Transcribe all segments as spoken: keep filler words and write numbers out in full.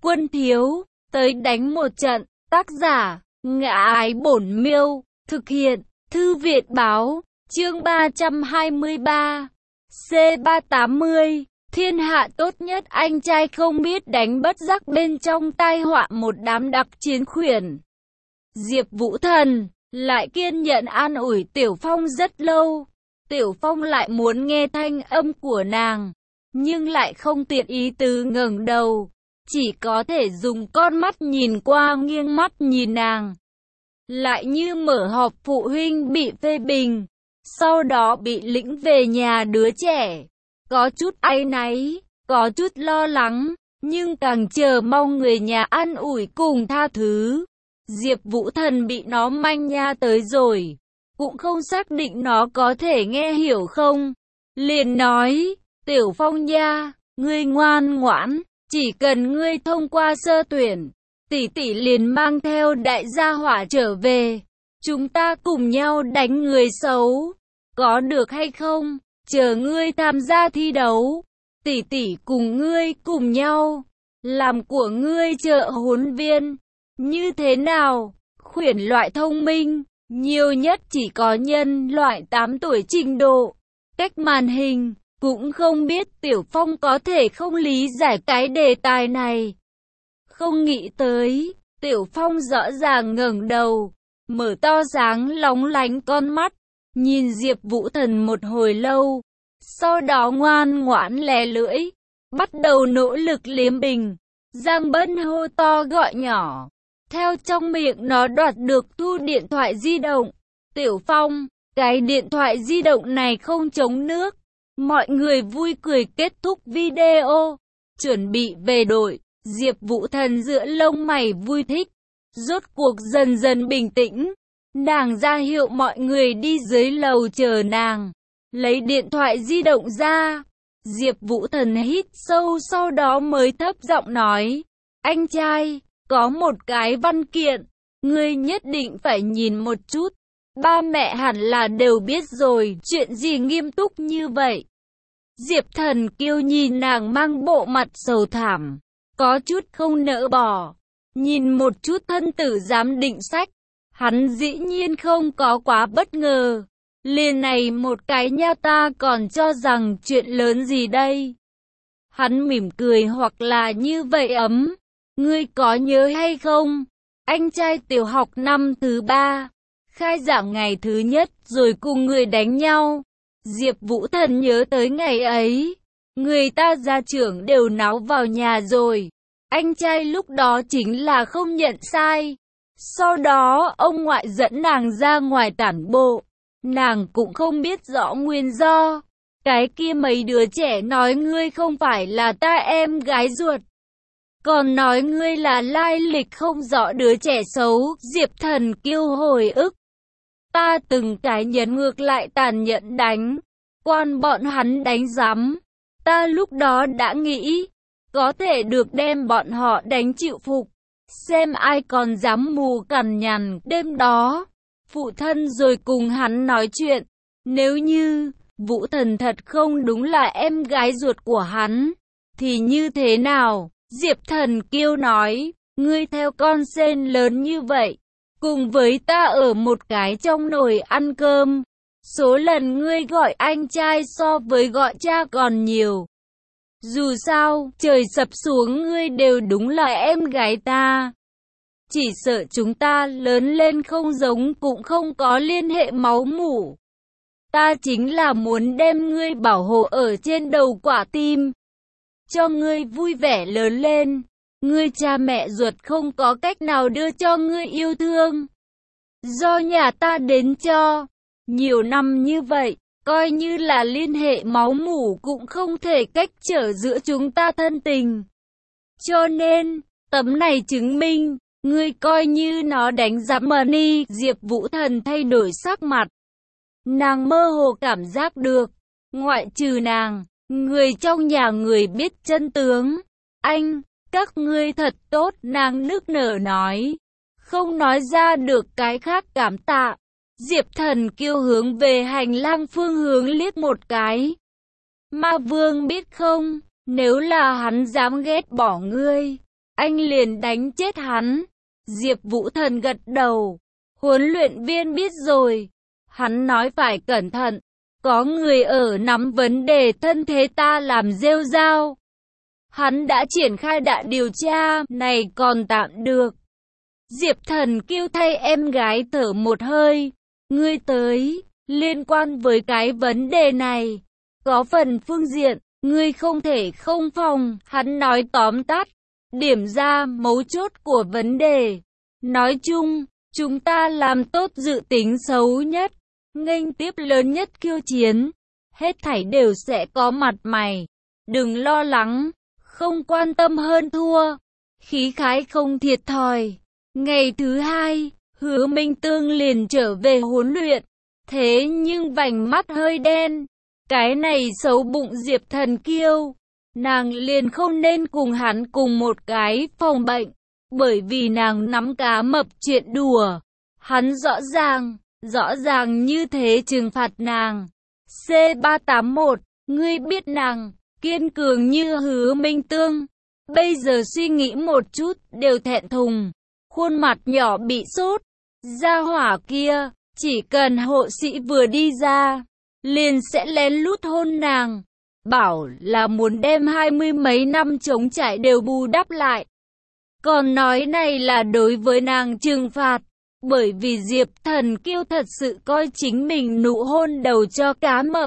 Quân thiếu, tới đánh một trận. Tác giả, Ngã Ái Bổn Miêu. Thực hiện, Thư viện báo. Chương ba trăm hai mươi ba. C ba trăm tám mươi. Thiên hạ tốt nhất anh trai không biết đánh bất giác bên trong tai họa một đám đặc chiến khuyển. Diệp Vũ Thần lại kiên nhẫn an ủi Tiểu Phong rất lâu. Tiểu Phong lại muốn nghe thanh âm của nàng, nhưng lại không tiện ý tứ ngẩng đầu, chỉ có thể dùng con mắt nhìn qua nghiêng mắt nhìn nàng. Lại như mở họp phụ huynh bị phê bình, sau đó bị lĩnh về nhà đứa trẻ. Có chút áy náy, có chút lo lắng, nhưng càng chờ mong người nhà an ủi cùng tha thứ. Diệp Vũ Thần bị nó manh nha tới rồi, cũng không xác định nó có thể nghe hiểu không. Liền nói, Tiểu Phong nha, ngươi ngoan ngoãn, chỉ cần ngươi thông qua sơ tuyển, tỷ tỷ liền mang theo đại gia hỏa trở về. Chúng ta cùng nhau đánh người xấu, có được hay không? Chờ ngươi tham gia thi đấu, tỷ tỷ cùng ngươi cùng nhau, làm của ngươi trợ huấn viên. Như thế nào? Khuyển loại thông minh, nhiều nhất chỉ có nhân loại tám tuổi trình độ. Cách màn hình, cũng không biết Tiểu Phong có thể không lý giải cái đề tài này. Không nghĩ tới, Tiểu Phong rõ ràng ngẩng đầu, mở to sáng lóng lánh con mắt, nhìn Diệp Vũ Thần một hồi lâu, sau đó ngoan ngoãn lè lưỡi, bắt đầu nỗ lực liếm bình. Giang Bân hô to gọi nhỏ, theo trong miệng nó đoạt được thu điện thoại di động. Tiểu Phong, cái điện thoại di động này không chống nước. Mọi người vui cười kết thúc video, chuẩn bị về đội. Diệp Vũ Thần giữa lông mày vui thích, rốt cuộc dần dần bình tĩnh. Nàng ra hiệu mọi người đi dưới lầu chờ nàng, lấy điện thoại di động ra. Diệp Vũ Thần hít sâu sau đó mới thấp giọng nói, anh trai, có một cái văn kiện, ngươi nhất định phải nhìn một chút. Ba mẹ hẳn là đều biết rồi, chuyện gì nghiêm túc như vậy? Diệp Thần Kiêu nhìn nàng mang bộ mặt sầu thảm, có chút không nỡ bỏ. Nhìn một chút thân tử giám định sách, hắn dĩ nhiên không có quá bất ngờ. Liền này một cái nha, ta còn cho rằng chuyện lớn gì đây? Hắn mỉm cười hoặc là như vậy ấm. Ngươi có nhớ hay không? Anh trai tiểu học năm thứ ba, khai giảng ngày thứ nhất rồi cùng người đánh nhau. Diệp Vũ Thần nhớ tới ngày ấy, người ta gia trưởng đều náo vào nhà rồi. Anh trai lúc đó chính là không nhận sai. Sau đó ông ngoại dẫn nàng ra ngoài tản bộ, nàng cũng không biết rõ nguyên do. Cái kia mấy đứa trẻ nói ngươi không phải là ta em gái ruột, còn nói ngươi là lai lịch không rõ đứa trẻ xấu. Diệp Thần Kiêu hồi ức, ta từng cái nhấn ngược lại tàn nhẫn đánh, quan bọn hắn đánh rắm. Ta lúc đó đã nghĩ, có thể được đem bọn họ đánh chịu phục, xem ai còn dám mù cằn nhằn. Đêm đó, phụ thân rồi cùng hắn nói chuyện, nếu như Vũ Thần thật không đúng là em gái ruột của hắn, thì như thế nào? Diệp Thần Kiêu nói, ngươi theo con sên lớn như vậy, cùng với ta ở một cái trong nồi ăn cơm, số lần ngươi gọi anh trai so với gọi cha còn nhiều. Dù sao, trời sập xuống ngươi đều đúng là em gái ta. Chỉ sợ chúng ta lớn lên không giống cũng không có liên hệ máu mủ. Ta chính là muốn đem ngươi bảo hộ ở trên đầu quả tim, cho ngươi vui vẻ lớn lên. Ngươi cha mẹ ruột không có cách nào đưa cho ngươi yêu thương, do nhà ta đến cho. Nhiều năm như vậy, coi như là liên hệ máu mủ cũng không thể cách trở giữa chúng ta thân tình. Cho nên, tấm này chứng minh, ngươi coi như nó đánh giám mờ ni. Diệp Vũ Thần thay đổi sắc mặt. Nàng mơ hồ cảm giác được, ngoại trừ nàng, người trong nhà người biết chân tướng. Anh, các ngươi thật tốt, nàng nức nở nói, không nói ra được cái khác cảm tạ. Diệp Thần Kiêu hướng về hành lang phương hướng liếc một cái. Ma Vương biết không, nếu là hắn dám ghét bỏ ngươi, anh liền đánh chết hắn. Diệp Vũ Thần gật đầu. Huấn luyện viên biết rồi. Hắn nói phải cẩn thận. Có người ở nắm vấn đề thân thế ta làm rêu rao. Hắn đã triển khai đại điều tra, này còn tạm được. Diệp Thần kêu thay em gái thở một hơi. Ngươi tới, liên quan với cái vấn đề này. Có phần phương diện, ngươi không thể không phòng. Hắn nói tóm tắt, điểm ra mấu chốt của vấn đề. Nói chung, chúng ta làm tốt dự tính xấu nhất. Nghênh tiếp lớn nhất khiêu chiến. Hết thảy đều sẽ có mặt mày. Đừng lo lắng, không quan tâm hơn thua. Khí khái không thiệt thòi. Ngày thứ hai, Hứa Minh Tương liền trở về huấn luyện. Thế nhưng vành mắt hơi đen. Cái này xấu bụng Diệp Thần kiêu. Nàng liền không nên cùng hắn cùng một cái phòng bệnh. Bởi vì nàng nắm cá mập chuyện đùa. Hắn rõ ràng, rõ ràng như thế trừng phạt nàng. C ba tám mốt, ngươi biết nàng, kiên cường như Hứa Minh Tương. Bây giờ suy nghĩ một chút, đều thẹn thùng. Khuôn mặt nhỏ bị sốt. Gia hỏa kia, chỉ cần hộ sĩ vừa đi ra, liền sẽ lén lút hôn nàng. Bảo là muốn đem hai mươi mấy năm chống trải đều bù đắp lại. Còn nói này là đối với nàng trừng phạt. Bởi vì Diệp Thần kiêu thật sự coi chính mình nụ hôn đầu cho cá mập.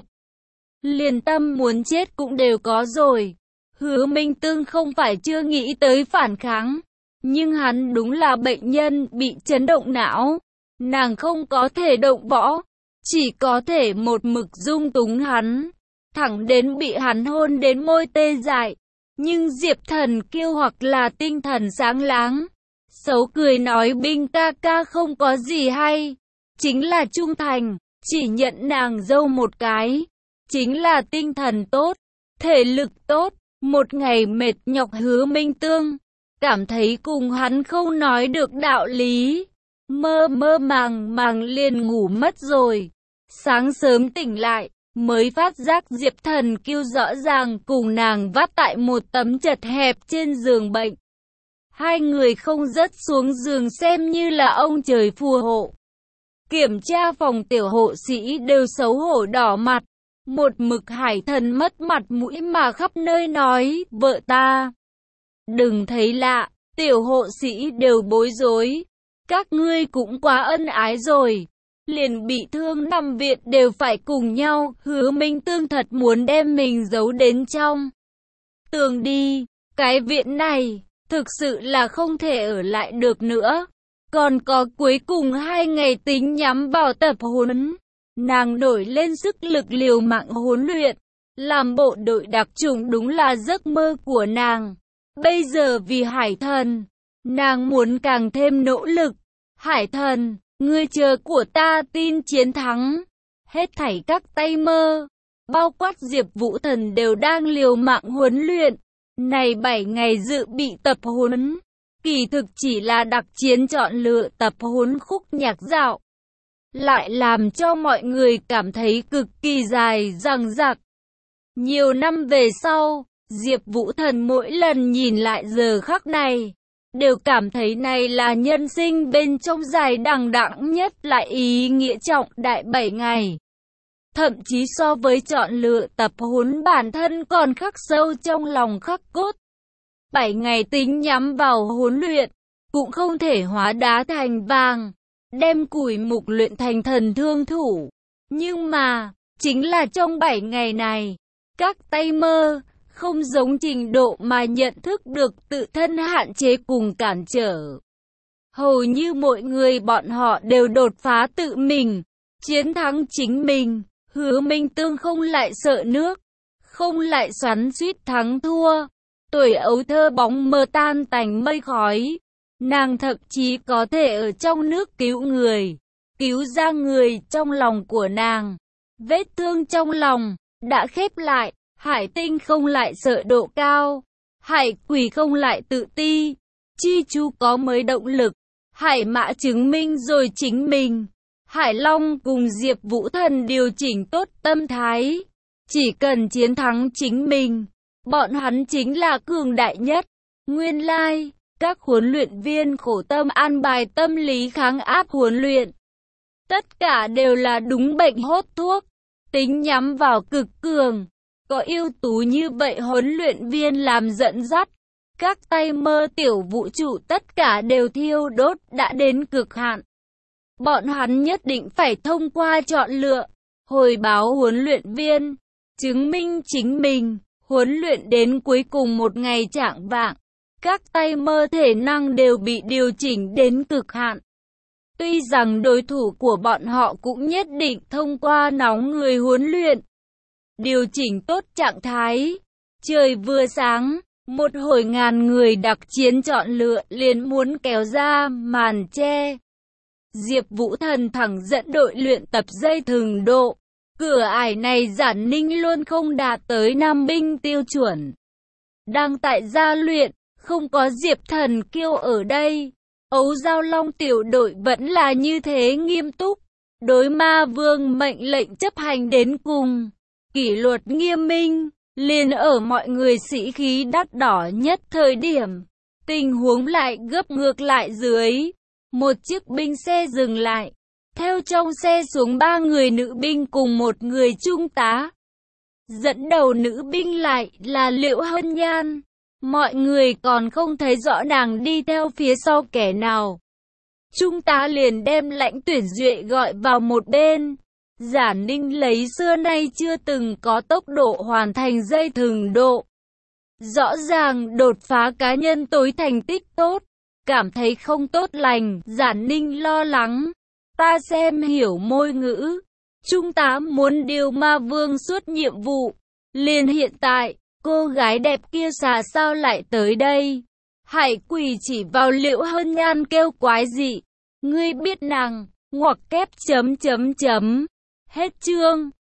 Liền tâm muốn chết cũng đều có rồi. Hứa Minh Tương không phải chưa nghĩ tới phản kháng. Nhưng hắn đúng là bệnh nhân bị chấn động não. Nàng không có thể động võ. Chỉ có thể một mực dung túng hắn. Thẳng đến bị hắn hôn đến môi tê dại. Nhưng Diệp Thần kiêu hoặc là tinh thần sáng láng. Xấu cười nói Binh ca ca không có gì hay. Chính là trung thành. Chỉ nhận nàng dâu một cái. Chính là tinh thần tốt. Thể lực tốt. Một ngày mệt nhọc Hứa Minh Tương. Cảm thấy cùng hắn không nói được đạo lý. Mơ mơ màng màng liền ngủ mất rồi. Sáng sớm tỉnh lại. Mới phát giác Diệp Thần kiêu rõ ràng cùng nàng vắt tại một tấm chật hẹp trên giường bệnh. Hai người không rớt xuống giường xem như là ông trời phù hộ. Kiểm tra phòng tiểu hộ sĩ đều xấu hổ đỏ mặt. Một mực Hải Thần mất mặt mũi mà khắp nơi nói, vợ ta. Đừng thấy lạ, tiểu hộ sĩ đều bối rối. Các ngươi cũng quá ân ái rồi. Liền bị thương nằm viện đều phải cùng nhau. Hứa Minh Tương thật muốn đem mình giấu đến trong tường đi. Cái viện này thực sự là không thể ở lại được nữa. Còn có cuối cùng hai ngày tính nhắm vào tập huấn. Nàng đổi lên sức lực liều mạng huấn luyện. Làm bộ đội đặc chủng đúng là giấc mơ của nàng. Bây giờ vì Hải Thần, nàng muốn càng thêm nỗ lực. Hải Thần, ngươi chờ của ta tin chiến thắng. Hết thảy các tay mơ, bao quát Diệp Vũ Thần đều đang liều mạng huấn luyện. Này bảy ngày dự bị tập huấn, kỳ thực chỉ là đặc chiến chọn lựa tập huấn khúc nhạc dạo. Lại làm cho mọi người cảm thấy cực kỳ dài dằng dặc. Nhiều năm về sau, Diệp Vũ Thần mỗi lần nhìn lại giờ khắc này, đều cảm thấy này là nhân sinh bên trong dài đằng đẵng nhất lại ý nghĩa trọng đại bảy ngày. Thậm chí so với chọn lựa tập huấn bản thân còn khắc sâu trong lòng khắc cốt. bảy ngày tính nhắm vào huấn luyện, cũng không thể hóa đá thành vàng, đem củi mục luyện thành thần thương thủ. Nhưng mà, chính là trong bảy ngày này, các tay mơ, không giống trình độ mà nhận thức được tự thân hạn chế cùng cản trở. Hầu như mọi người bọn họ đều đột phá tự mình, chiến thắng chính mình. Hứa Minh Tương không lại sợ nước, không lại xoắn xuýt thắng thua. Tuổi ấu thơ bóng mơ tan tành mây khói. Nàng thậm chí có thể ở trong nước cứu người, cứu ra người trong lòng của nàng. Vết thương trong lòng đã khép lại. Hải Tinh không lại sợ độ cao. Hải Quỷ không lại tự ti. Chi Chu có mới động lực. Hải Mã chứng minh rồi chính mình. Hải Long cùng Diệp Vũ Thần điều chỉnh tốt tâm thái. Chỉ cần chiến thắng chính mình, bọn hắn chính là cường đại nhất. Nguyên lai, Các huấn luyện viên khổ tâm an bài tâm lý kháng áp huấn luyện. Tất cả đều là đúng bệnh hốt thuốc, tính nhắm vào cực cường. Có ưu tú như vậy huấn luyện viên làm dẫn dắt. Các tay mơ tiểu vũ trụ tất cả đều thiêu đốt đã đến cực hạn. Bọn hắn nhất định phải thông qua chọn lựa, hồi báo huấn luyện viên, chứng minh chính mình, huấn luyện đến cuối cùng một ngày chạng vạng. Các tay mơ thể năng đều bị điều chỉnh đến cực hạn. Tuy rằng đối thủ của bọn họ cũng nhất định thông qua nóng người huấn luyện, điều chỉnh tốt trạng thái. Trời vừa sáng, một hồi ngàn người đặc chiến chọn lựa liền muốn kéo ra màn che. Diệp Vũ Thần thẳng dẫn đội luyện tập dây thừng độ. Cửa ải này Giản Ninh luôn không đạt tới nam binh tiêu chuẩn. Đang tại gia luyện, không có Diệp Thần Kiêu ở đây. Ấu Giao Long tiểu đội vẫn là như thế nghiêm túc. Đối ma vương mệnh lệnh chấp hành đến cùng. Kỷ luật nghiêm minh, liền ở mọi người sĩ khí đắt đỏ nhất thời điểm. Tình huống lại gấp ngược lại dưới. Một chiếc binh xe dừng lại. Theo trong xe xuống ba người nữ binh cùng một người trung tá. Dẫn đầu nữ binh lại là Liễu Hân Nhan. Mọi người còn không thấy rõ nàng đi theo phía sau kẻ nào. Trung tá liền đem Lãnh Tuyển Duệ gọi vào một bên. Giản Ninh lấy xưa nay chưa từng có tốc độ hoàn thành dây thừng độ. Rõ ràng đột phá cá nhân tối thành tích tốt. Cảm thấy không tốt lành, Giản Ninh lo lắng. Ta xem hiểu môi ngữ. Trung tá muốn điều ma vương suốt nhiệm vụ. Liền hiện tại, cô gái đẹp kia xà sao lại tới đây? Hải Quỳ chỉ vào Liễu Hân Nhan kêu quái dị. Ngươi biết nàng, ngoặc kép chấm chấm chấm. Hết chương.